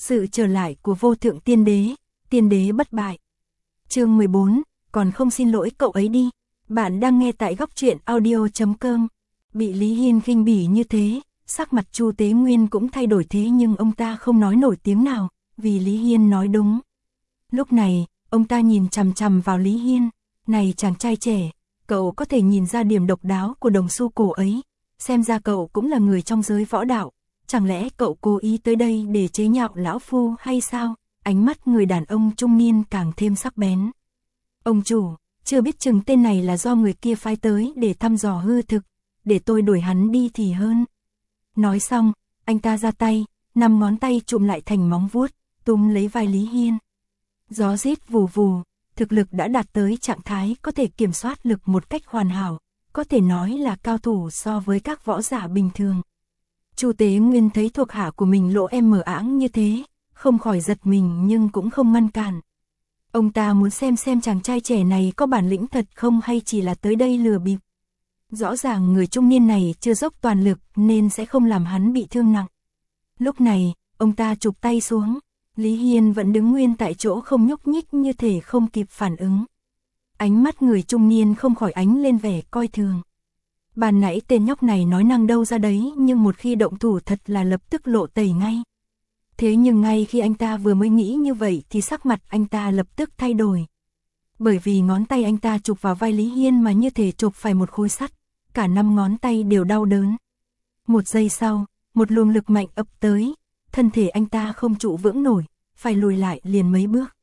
Sự trở lại của vô thượng tiên đế bất bại. Chương 14, còn không xin lỗi cậu ấy đi. Bạn đang nghe tại góc truyện audio.com. Bị Lý Hiên khinh bỉ như thế, sắc mặt Chu Tế Nguyên cũng thay đổi, thế nhưng ông ta không nói nổi tiếng nào, vì Lý Hiên nói đúng. Lúc này, ông ta nhìn chằm chằm vào Lý Hiên. Này chàng trai trẻ, cậu có thể nhìn ra điểm độc đáo của đồng xu cổ ấy. Xem ra cậu cũng là người trong giới võ đạo. Chẳng lẽ cậu cố ý tới đây để chế nhạo lão phu hay sao? Ánh mắt người đàn ông trung niên càng thêm sắc bén. Ông chủ, chưa biết chừng tên này là do người kia phái tới để thăm dò hư thực, để tôi đuổi hắn đi thì hơn. Nói xong, anh ta ra tay, 5 ngón tay chụm lại thành móng vuốt, túm lấy vai Lý Hiên. Gió rít vù vù, thực lực đã đạt tới trạng thái có thể kiểm soát lực một cách hoàn hảo, có thể nói là cao thủ so với các võ giả bình thường. Chu Tế Nguyên thấy thuộc hạ của mình lộ em mờ áng như thế, không khỏi giật mình nhưng cũng không ngăn cản. Ông ta muốn xem chàng trai trẻ này có bản lĩnh thật không hay chỉ là tới đây lừa bịp. Rõ ràng người trung niên này chưa dốc toàn lực nên sẽ không làm hắn bị thương nặng. Lúc này, ông ta chụp tay xuống, Lý Hiên vẫn đứng nguyên tại chỗ không nhúc nhích như thể không kịp phản ứng. Ánh mắt người trung niên không khỏi ánh lên vẻ coi thường. Ban nãy tên nhóc này nói năng đâu ra đấy, nhưng một khi động thủ thật là lập tức lộ tẩy ngay. Thế nhưng ngay khi anh ta vừa mới nghĩ như vậy thì sắc mặt anh ta lập tức thay đổi. Bởi vì ngón tay anh ta chụp vào vai Lý Hiên mà như thể chụp phải một khối sắt, cả 5 ngón tay đều đau đớn. Một giây sau, một luồng lực mạnh ập tới, thân thể anh ta không trụ vững nổi, phải lùi lại liền mấy bước.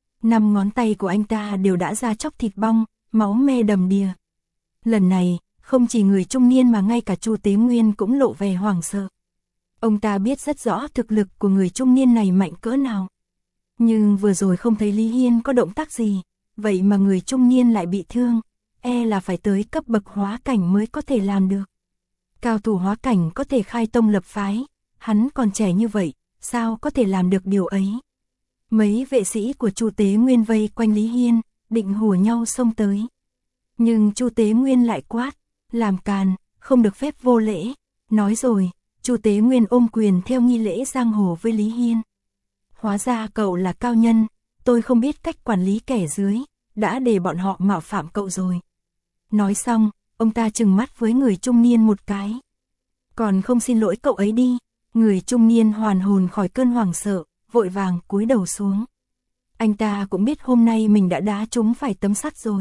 5 ngón tay của anh ta đều đã ra chóc thịt bong, máu me đầm đìa. Lần này, không chỉ người trung niên mà ngay cả Chu Tế Nguyên cũng lộ vẻ hoảng sợ. Ông ta biết rất rõ thực lực của người trung niên này mạnh cỡ nào. Nhưng vừa rồi không thấy Lý Hiên có động tác gì, vậy mà người trung niên lại bị thương, là phải tới cấp bậc hóa cảnh mới có thể làm được. Cao thủ hóa cảnh có thể khai tông lập phái, hắn còn trẻ như vậy, sao có thể làm được điều ấy? Mấy vệ sĩ của Chu Tế Nguyên vây quanh Lý Hiên, định hùa nhau xông tới. Nhưng Chu Tế Nguyên lại quát, làm càn, không được phép vô lễ. Nói rồi, Chu Tế Nguyên ôm quyền theo nghi lễ giang hồ với Lý Hiên. Hóa ra cậu là cao nhân, tôi không biết cách quản lý kẻ dưới, đã để bọn họ mạo phạm cậu rồi. Nói xong, ông ta trừng mắt với người trung niên một cái. Còn không xin lỗi cậu ấy đi. Người trung niên hoàn hồn khỏi cơn hoảng sợ, vội vàng cúi đầu xuống. Anh ta cũng biết hôm nay mình đã đá trúng phải tấm sắt rồi.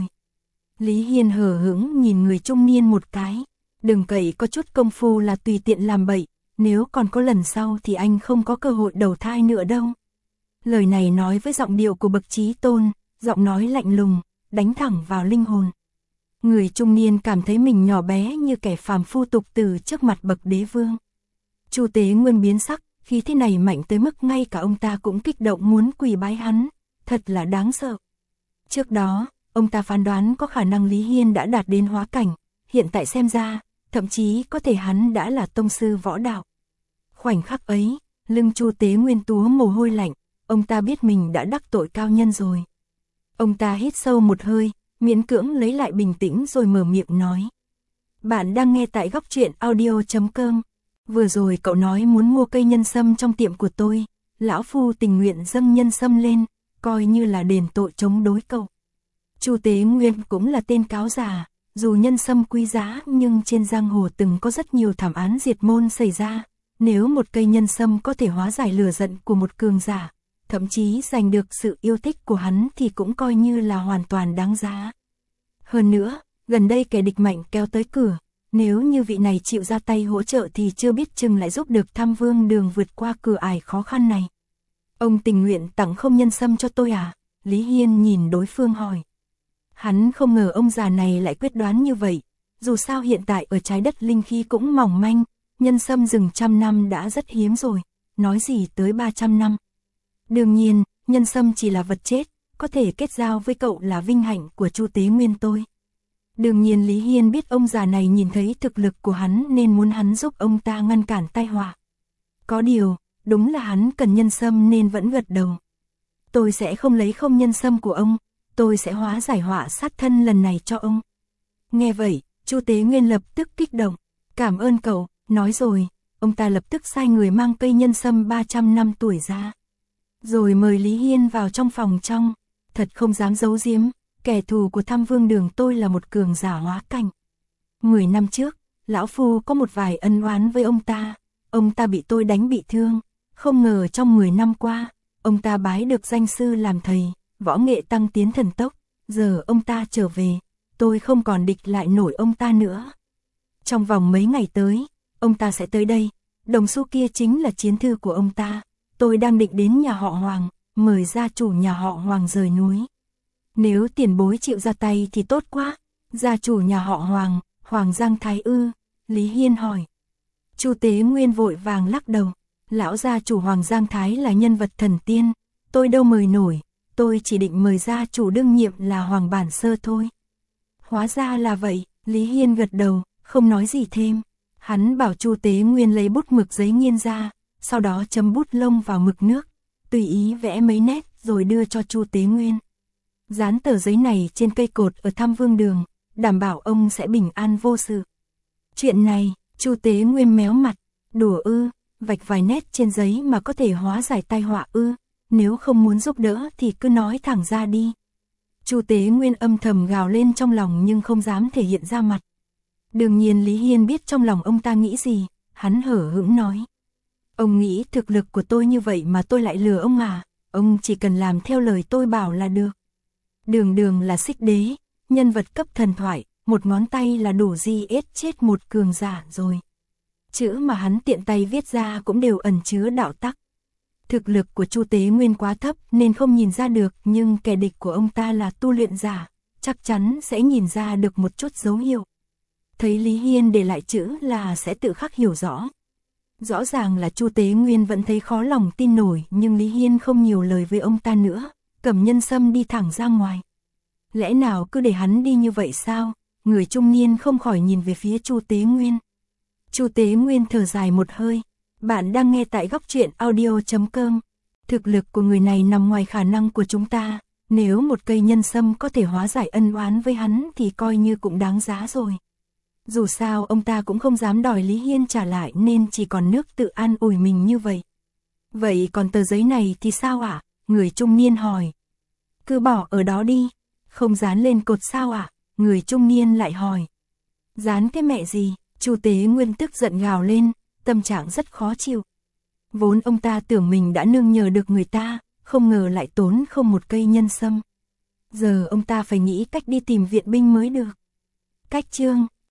Lý Hiên hờ hững nhìn người trung niên một cái. Đừng cậy có chút công phu là tùy tiện làm bậy, nếu còn có lần sau thì anh không có cơ hội đầu thai nữa đâu. Lời này nói với giọng điệu của bậc chí tôn, giọng nói lạnh lùng, đánh thẳng vào linh hồn. Người trung niên cảm thấy mình nhỏ bé như kẻ phàm phu tục tử trước mặt bậc đế vương. Chu Tế Nguyên biến sắc, khí thế này mạnh tới mức ngay cả ông ta cũng kích động muốn quỳ bái hắn, thật là đáng sợ. Trước đó, ông ta phán đoán có khả năng Lý Hiên đã đạt đến hóa cảnh, hiện tại xem ra, thậm chí có thể hắn đã là tông sư võ đạo. Khoảnh khắc ấy, lưng Chu Tế Nguyên túa mồ hôi lạnh, ông ta biết mình đã đắc tội cao nhân rồi. Ông ta hít sâu một hơi, miễn cưỡng lấy lại bình tĩnh rồi mở miệng nói. Bạn đang nghe tại góc truyện audio.com. Vừa rồi cậu nói muốn mua cây nhân sâm trong tiệm của tôi, lão phu tình nguyện dâng nhân sâm lên, coi như là đền tội chống đối cậu. Chu Tế Nguyên cũng là tên cáo già, dù nhân sâm quý giá nhưng trên giang hồ từng có rất nhiều thảm án diệt môn xảy ra, nếu một cây nhân sâm có thể hóa giải lửa giận của một cường giả, thậm chí giành được sự yêu thích của hắn thì cũng coi như là hoàn toàn đáng giá. Hơn nữa, gần đây kẻ địch mạnh kéo tới cửa, nếu như vị này chịu ra tay hỗ trợ thì chưa biết chừng lại giúp được Tham Vương Đường vượt qua cửa ải khó khăn này. Ông tình nguyện tặng không nhân sâm cho tôi à? Lý Hiên nhìn đối phương hỏi. Hắn không ngờ ông già này lại quyết đoán như vậy, dù sao hiện tại ở trái đất linh khí cũng mỏng manh, nhân sâm rừng 100 năm đã rất hiếm rồi, nói gì tới 300 năm. Đương nhiên, nhân sâm chỉ là vật chết, có thể kết giao với cậu là vinh hạnh của Chu Tế Nguyên tôi. Đương nhiên Lý Hiên biết ông già này nhìn thấy thực lực của hắn nên muốn hắn giúp ông ta ngăn cản tai họa. Có điều, đúng là hắn cần nhân sâm nên vẫn gật đầu. Tôi sẽ không lấy không nhân sâm của ông, tôi sẽ hóa giải họa sát thân lần này cho ông. Nghe vậy, Chu Tế Nguyên lập tức kích động. Cảm ơn cậu, nói rồi, ông ta lập tức sai người mang cây nhân sâm 300 năm tuổi ra. rồi mời Lý Hiên vào trong phòng trong. Thật không dám giấu giếm, kẻ thù của Tham Vương Đường tôi là một cường giả hóa cảnh. 10 năm trước, lão phu có một vài ân oán với ông ta bị tôi đánh bị thương, không ngờ trong 10 năm qua, ông ta bái được danh sư làm thầy, võ nghệ tăng tiến thần tốc, giờ ông ta trở về, tôi không còn địch lại nổi ông ta nữa. Trong vòng mấy ngày tới, ông ta sẽ tới đây, đồng xu kia chính là chiến thư của ông ta, tôi đang định đến nhà họ Hoàng, mời gia chủ nhà họ Hoàng rời núi. Nếu tiền bối chịu ra tay thì tốt quá. Gia chủ nhà họ Hoàng, Hoàng Giang Thái ư? Lý Hiên hỏi. Chu Tế Nguyên vội vàng lắc đầu. Lão gia chủ Hoàng Giang Thái là nhân vật thần tiên, tôi đâu mời nổi, tôi chỉ định mời gia chủ đương nhiệm là Hoàng Bản Sơ thôi. Hóa ra là vậy, Lý Hiên gật đầu, không nói gì thêm. Hắn bảo Chu Tế Nguyên lấy bút mực giấy nghiên ra, sau đó chấm bút lông vào mực nước, tùy ý vẽ mấy nét rồi đưa cho Chu Tế Nguyên. Dán tờ giấy này trên cây cột ở Tham Vương Đường, đảm bảo ông sẽ bình an vô sự. Chuyện này, Chu Tế Nguyên méo mặt, đùa ư, vạch vài nét trên giấy mà có thể hóa giải tai họa ư, nếu không muốn giúp đỡ thì cứ nói thẳng ra đi. Chu Tế Nguyên âm thầm gào lên trong lòng nhưng không dám thể hiện ra mặt. Đương nhiên Lý Hiên biết trong lòng ông ta nghĩ gì, hắn hở hững nói. Ông nghĩ thực lực của tôi như vậy mà tôi lại lừa ông à, ông chỉ cần làm theo lời tôi bảo là được. Đường là Xích Đế, nhân vật cấp thần thoại, một ngón tay là đủ giết chết một cường giả rồi. Chữ mà hắn tiện tay viết ra cũng đều ẩn chứa đạo tắc. Thực lực của Chu Tế Nguyên quá thấp nên không nhìn ra được, nhưng kẻ địch của ông ta là tu luyện giả, chắc chắn sẽ nhìn ra được một chút dấu hiệu. Thấy Lý Hiên để lại chữ là sẽ tự khắc hiểu rõ. Rõ ràng là Chu Tế Nguyên vẫn thấy khó lòng tin nổi, nhưng Lý Hiên không nhiều lời với ông ta nữa, cầm nhân sâm đi thẳng ra ngoài. Lẽ nào cứ để hắn đi như vậy sao? Người trung niên không khỏi nhìn về phía Chu Tế Nguyên. Chu Tế Nguyên thở dài một hơi. Bạn đang nghe tại góc truyện audio.com. Thực lực của người này nằm ngoài khả năng của chúng ta. Nếu một cây nhân sâm có thể hóa giải ân oán với hắn thì coi như cũng đáng giá rồi. Dù sao ông ta cũng không dám đòi Lý Hiên trả lại nên chỉ còn nước tự an ủi mình như vậy. Vậy còn tờ giấy này thì sao ạ? Người trung niên hỏi. Cứ bỏ ở đó đi. Không dán lên cột sao ạ? Người trung niên lại hỏi. Dán cái mẹ gì? Chu Tế Nguyên tức giận gào lên, tâm trạng rất khó chịu. Vốn ông ta tưởng mình đã nương nhờ được người ta, không ngờ lại tốn không một cây nhân sâm. Giờ ông ta phải nghĩ cách đi tìm viện binh mới được. Cách chương